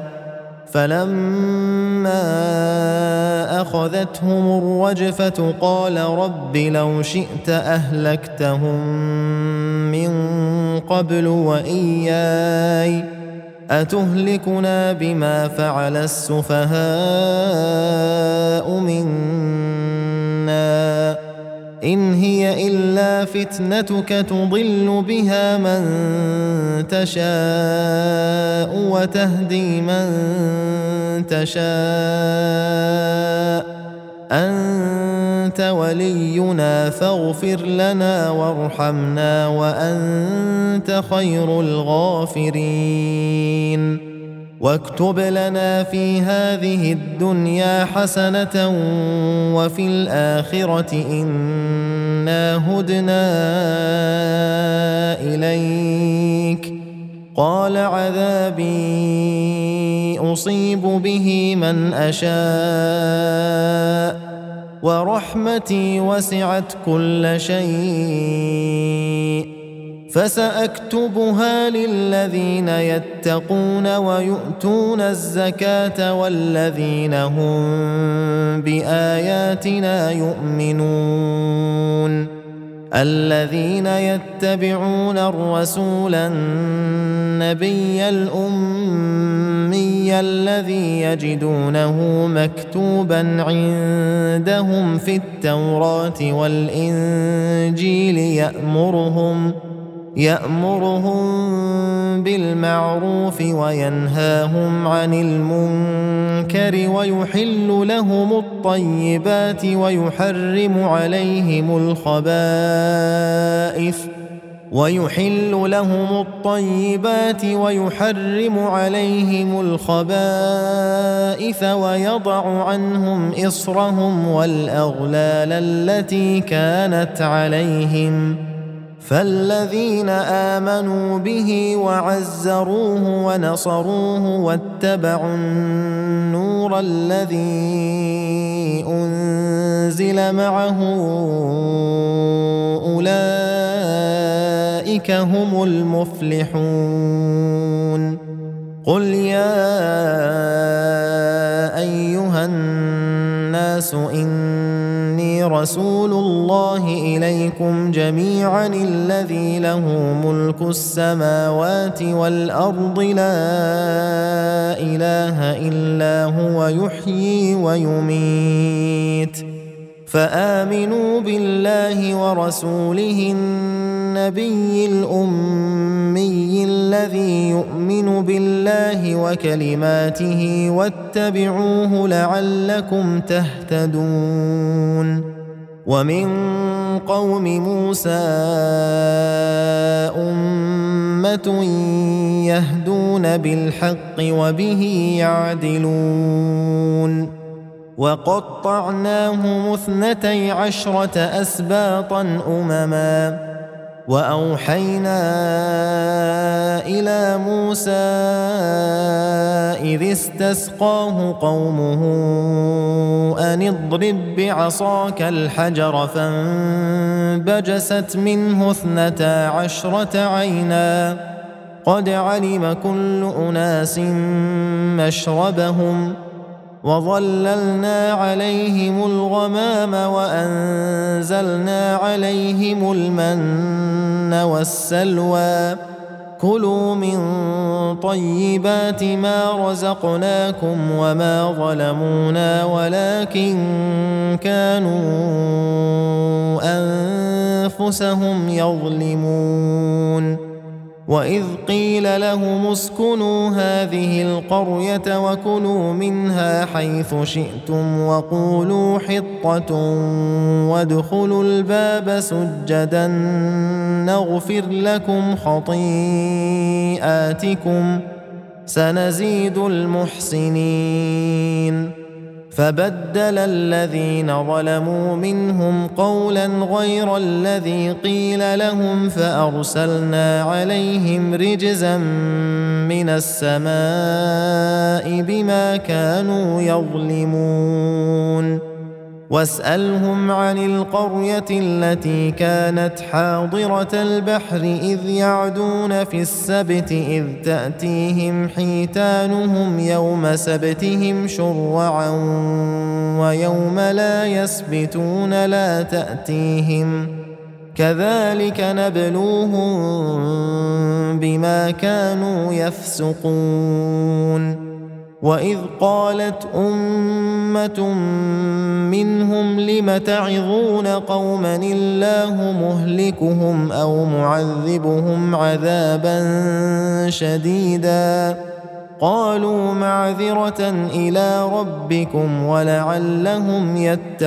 فلما أخذتهم الرجفة قال رب لو شئت أهلكتهم من قبل وإياي أتهلكنا بما فعل السفهاء منا إن هي إلا فتنتك تضل بها من تشاء وتهدي من تشاء أنت ولينا فاغفر لنا وارحمنا وأنت خير الغافرين. واكتب لنا في هذه الدنيا حسنة وفي الآخرة إنا هدنا إليك. قال عذابي أصيب به من أشاء ورحمتي وسعت كل شيء فسأكتبها للذين يتقون ويؤتون الزكاة والذين هم بآياتنا يؤمنون. الذين يتبعون الرسول النبي الأمي الذي يجدونه مكتوبا عندهم في التوراة والإنجيل يأمرهم بالمعروف وينهاهم عن المنكر ويحل لهم الطيبات ويحرم عليهم الخبائث ويضع عنهم إصرهم والأغلال التي كانت عليهم. فالذين آمنوا به وعزروه ونصروه واتبعوا النور الذي أنزل معه أولئك هم المفلحون. قل يا أيها الناس إني رسول الله إليكم جميعا الذي له ملك السماوات والأرض لا إله إلا هو يحيي ويميت فآمنوا بالله ورسوله النبي الأمي الذي يؤمن بالله وكلماته واتبعوه لعلكم تهتدون. ومن قوم موسى أمة يهدون بالحق وبه يعدلون. وقطعناهم 12 أسباطا أمما وأوحينا إلى موسى إذ استسقاه قومه أن اضرب بعصاك الحجر فانبجست منه 12 عينا قد علم كل أناس مشربهم وظللنا عليهم الغمام وأنزلنا عليهم المن والسلوى كلوا من طيبات ما رزقناكم وما ظلمونا ولكن كانوا أنفسهم يظلمون. وإذ قيل لهم اسكنوا هذه القرية وكلوا منها حيث شئتم وقولوا حطة وادخلوا الباب سجدا نغفر لكم خطيئاتكم سنزيد المحسنين. فبدل الذين ظلموا منهم قولا غير الذي قيل لهم فأرسلنا عليهم رجزا من السماء بما كانوا يظلمون. واسألهم عن القرية التي كانت حاضرة البحر إذ يعدون في السبت إذ تأتيهم حيتانهم يوم سبتهم شرعا ويوم لا يسبتون لا تأتيهم كذلك نبلوهم بما كانوا يفسقون. وإذ قالت أمة منهم لم تعظون قوما الله مهلكهم أو معذبهم عذابا شديدا قالوا معذرة إلى ربكم ولعلهم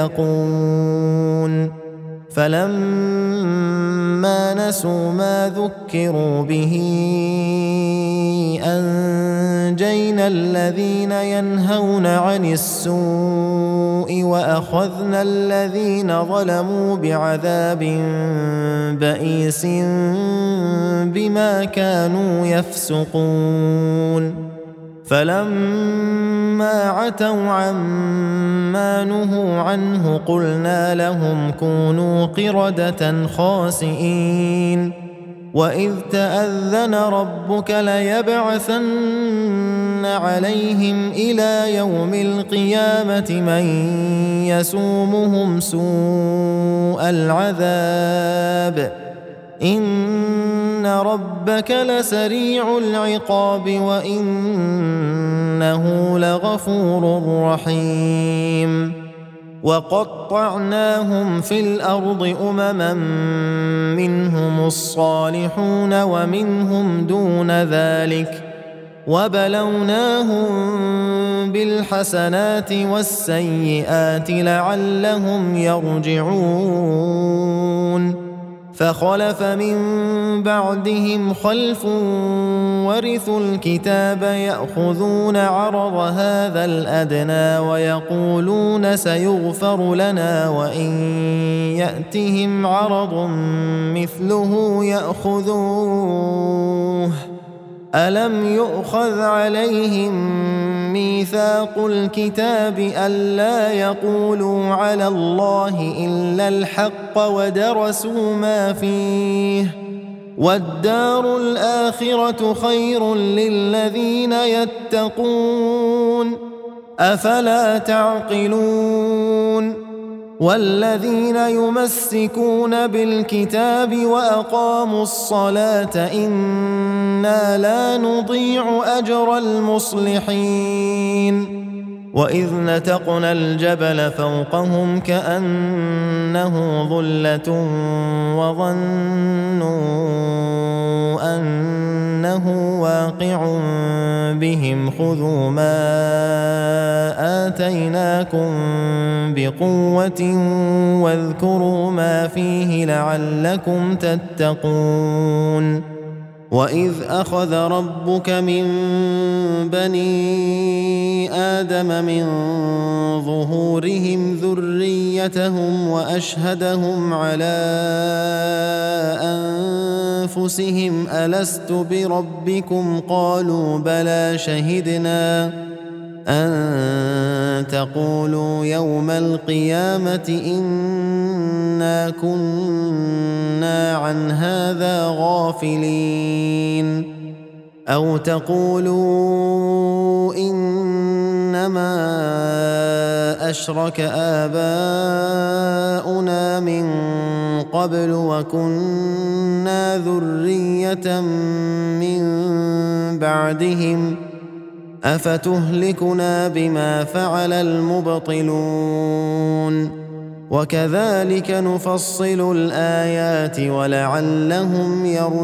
يتقون. فلما نسوا ما ذكروا به أنجينا الذين ينهون عن السوء وأخذنا الذين ظلموا بعذاب بئيس بما كانوا يفسقون. فلما عتوا عما نهوا عنه قلنا لهم كونوا قردة خاسئين. وإذ تأذن ربك ليبعثن عليهم إلى يوم القيامة من يسومهم سوء العذاب إن ربك لسريع العقاب وإنه لغفور رحيم. وقطعناهم في الأرض أمما منهم الصالحون ومنهم دون ذلك وبلوناهم بالحسنات والسيئات لعلهم يرجعون. فخلف من بعدهم خلف ورثوا الكتاب يأخذون عرض هذا الأدنى ويقولون سيغفر لنا وإن يأتهم عرض مثله يأخذوه ألم يؤخذ عليهم ميثاق الكتاب ألا يقولوا على الله إلا الحق ودرسوا ما فيه والدار الآخرة خير للذين يتقون أفلا تعقلون. والذين يمسكون بالكتاب وأقاموا الصلاة إنا لا نضيع أجر المصلحين. وإذ نتقنا الجبل فوقهم كأنه ظلة وظنوا أنه واقع بهم خذوا ما آتيناكم بقوة واذكروا ما فيه لعلكم تتقون. وإذ أخذ ربك من بني آدم من ظهورهم ذريتهم وأشهدهم على أنفسهم ألست بربكم قالوا بلى شهدنا أن تقولوا يوم القيامة إنا كنا عن هذا غافلين أو تقولوا إنما أشرك آباؤنا من قبل وكنا ذرية من بعدهم أفتهلكنا بما فعل المبطلون وكذلك نفصل الآيات ولعلهم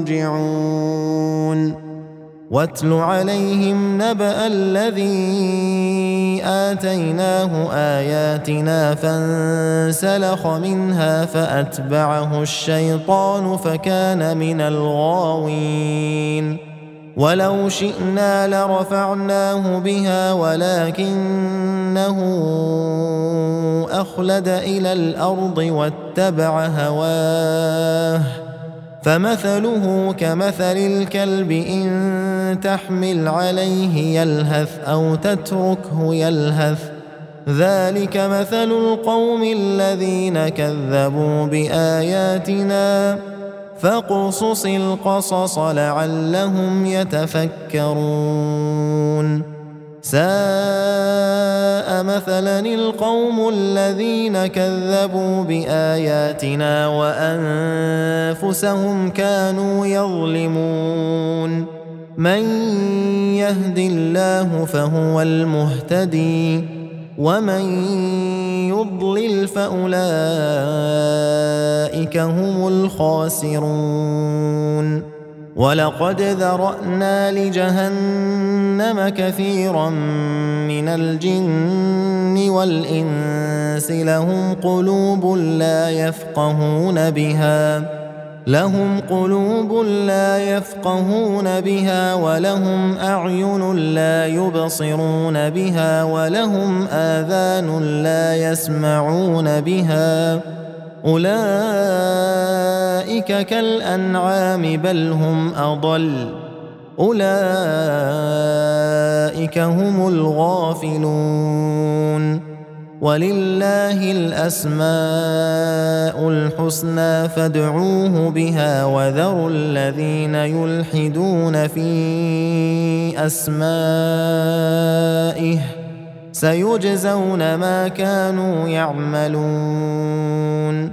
يرجعون واتل عليهم نبأ الذي آتيناه آياتنا فانسلخ منها فأتبعه الشيطان فكان من الغاوين ولو شئنا لرفعناه بها ولكنه أخلد إلى الأرض واتبع هواه فمثله كمثل الكلب إن تحمل عليه يلهث أو تتركه يلهث ذلك مثل القوم الذين كذبوا بآياتنا فاقصص القصص لعلهم يتفكرون ساء مثلا القوم الذين كذبوا بآياتنا وأنفسهم كانوا يظلمون من يهد الله فهو المهتدي ومن يضلل فأولئك هم الخاسرون ولقد ذرأنا لجهنم كثيرا من الجن والإنس لهم قلوب لا يفقهون بها ولهم أعين لا يبصرون بها ولهم آذان لا يسمعون بها أولئك كالأنعام بل هم أضل أولئك هم الغافلون ولله الأسماء الحسنى فادعوه بها وذروا الذين يلحدون في أسمائه سيجزون ما كانوا يعملون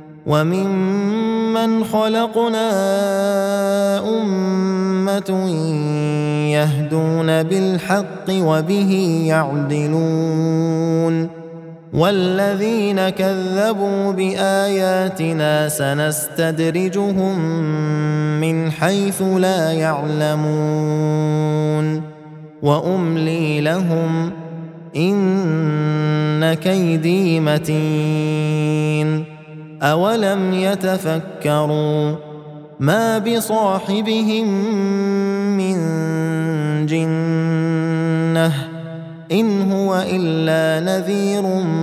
وممن خلقنا أمة يهدون بالحق وبه يعدلون والذين كذبوا بآياتنا سنستدرجهم من حيث لا يعلمون وأملي لهم إن كيدي متين أولم يتفكروا ما بصاحبهم من جنة إن هو إلا نذير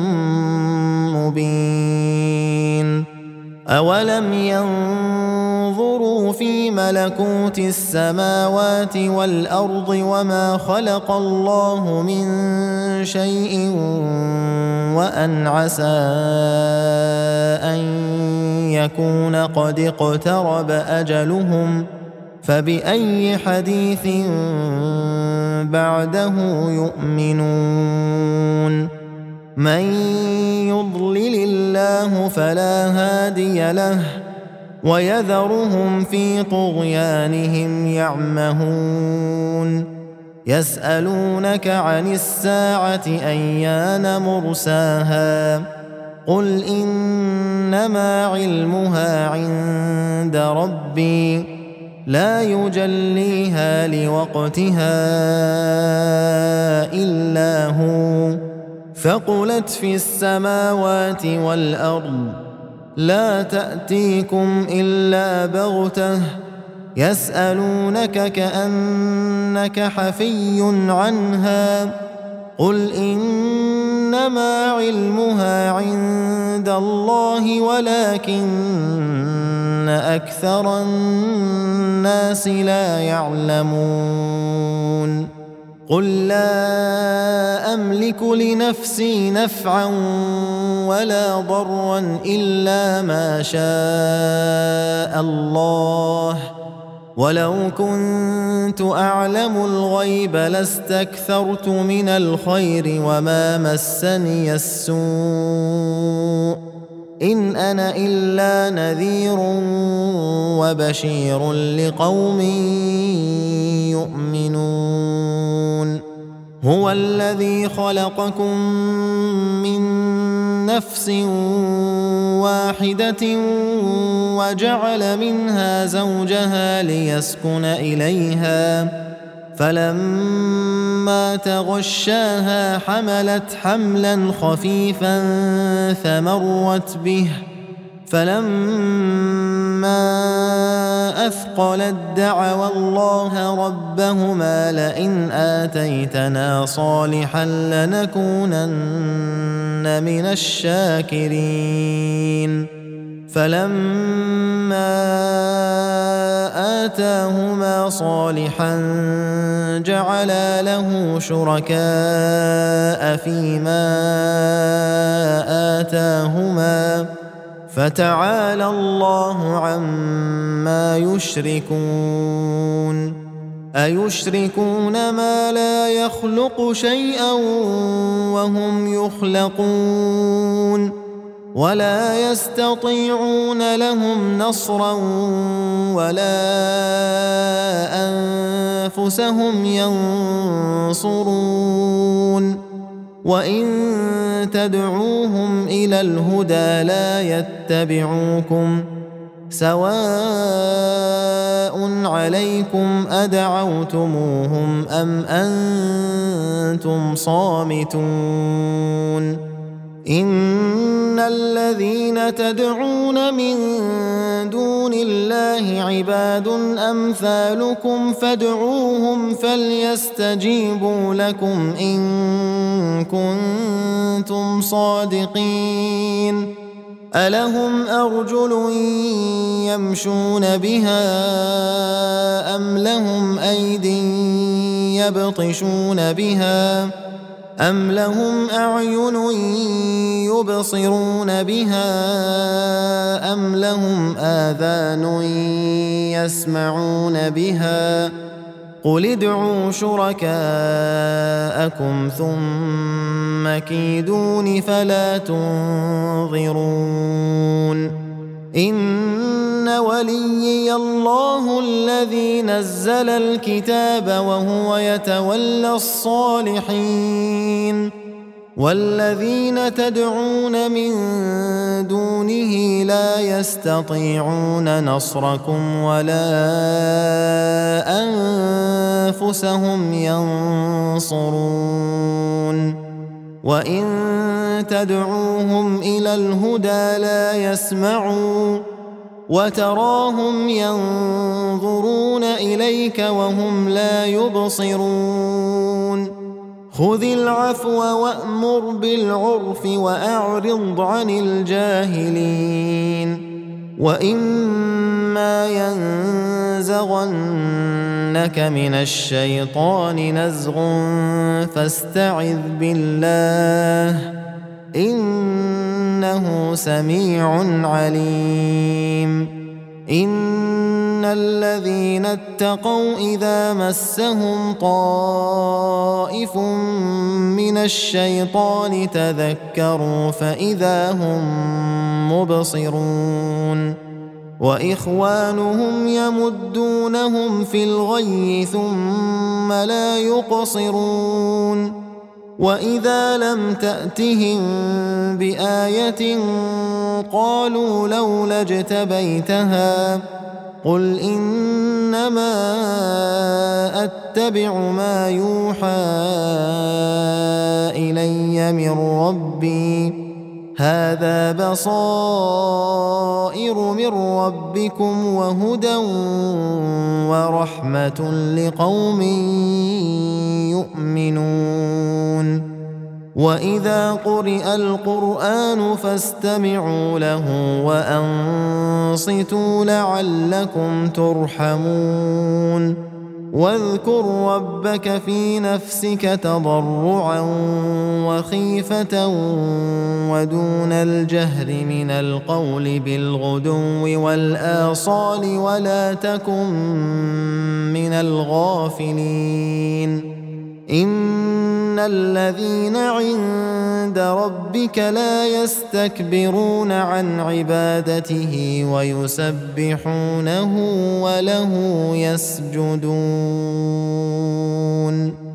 مبين أولم ينظروا في ملكوت السماوات والأرض وما خلق الله من شيء وأن عسى أن يكون قد اقترب أجلهم فبأي حديث بعده يؤمنون من يضلل الله فلا هادي له ويذرهم في طغيانهم يعمهون يسألونك عن الساعة أيان مرساها قل إنما علمها عند ربي لا يجليها لوقتها إلا هو ثقلت في السماوات والأرض لا تأتيكم إلا بغتة يسألونك كأنك حفي عنها قل إنما علمها عند الله ولكن أكثر الناس لا يعلمون قل لا أملك لنفسي نفعا ولا ضرا إلا ما شاء الله ولو كنت أعلم الغيب لاستكثرت من الخير وما مسني السوء إن أنا إلا نذير وبشير لقوم يؤمنون هو الذي خلقكم من نفس واحدة وجعل منها زوجها ليسكن إليها فلما تغشاها حملت حملا خفيفا فمرت به فلما أثقلت دعوا الله ربهما لئن آتيتنا صالحا لنكونن من الشاكرين فلما آتاهما صالحا جعلا له شركاء فيما آتاهما فتعالى الله عما يشركون أيشركون ما لا يخلق شيئا وهم يخلقون ولا يستطيعون لهم نصرا ولا أنفسهم ينصرون وإن تدعوهم إلى الهدى لا يتبعوكم سواء عليكم أدعوتموهم أم أنتم صامتون إن الذين تدعون من دون الله عباد أمثالكم فادعوهم فليستجيبوا لكم إن كنتم صادقين ألهم أرجل يمشون بها أم لهم أيد يبطشون بها أم لهم أعين يبصرون بها أم لهم آذان يسمعون بها قل ادعوا شركاءكم ثم كيدون فلا تنظرون إن وليي الله الذي نزل الكتاب وهو يتولى الصالحين والذين تدعون من دونه لا يستطيعون نصركم ولا أنفسهم ينصرون وإن تدعوهم إلى الهدى لا يسمعوا وتراهم ينظرون إليك وهم لا يبصرون خذ العفو وأمر بالعرف وأعرض عن الجاهلين وإما ينزغنك من الشيطان نزغ فاستعذ بالله إنه سميع عليم إن الذين اتقوا إذا مسهم طائف من الشيطان تذكروا فإذا هم مبصرون وإخوانهم يمدونهم في الغي ثم لا يقصرون وإذا لم تأتهم بآية قالوا لولا اجتبيتها قل إنما أتبع ما يوحى إلي من ربي هذا بصائر من ربكم وهدى ورحمة لقوم يؤمنون وإذا قرئ القرآن فاستمعوا له وأنصتوا لعلكم ترحمون واذكر ربك في نفسك تضرعا وخيفة ودون الجهر من القول بالغدو والآصال ولا تكن من الغافلين إن الذين عند ربك لا يستكبرون عن عبادته ويسبحونه وله يسجدون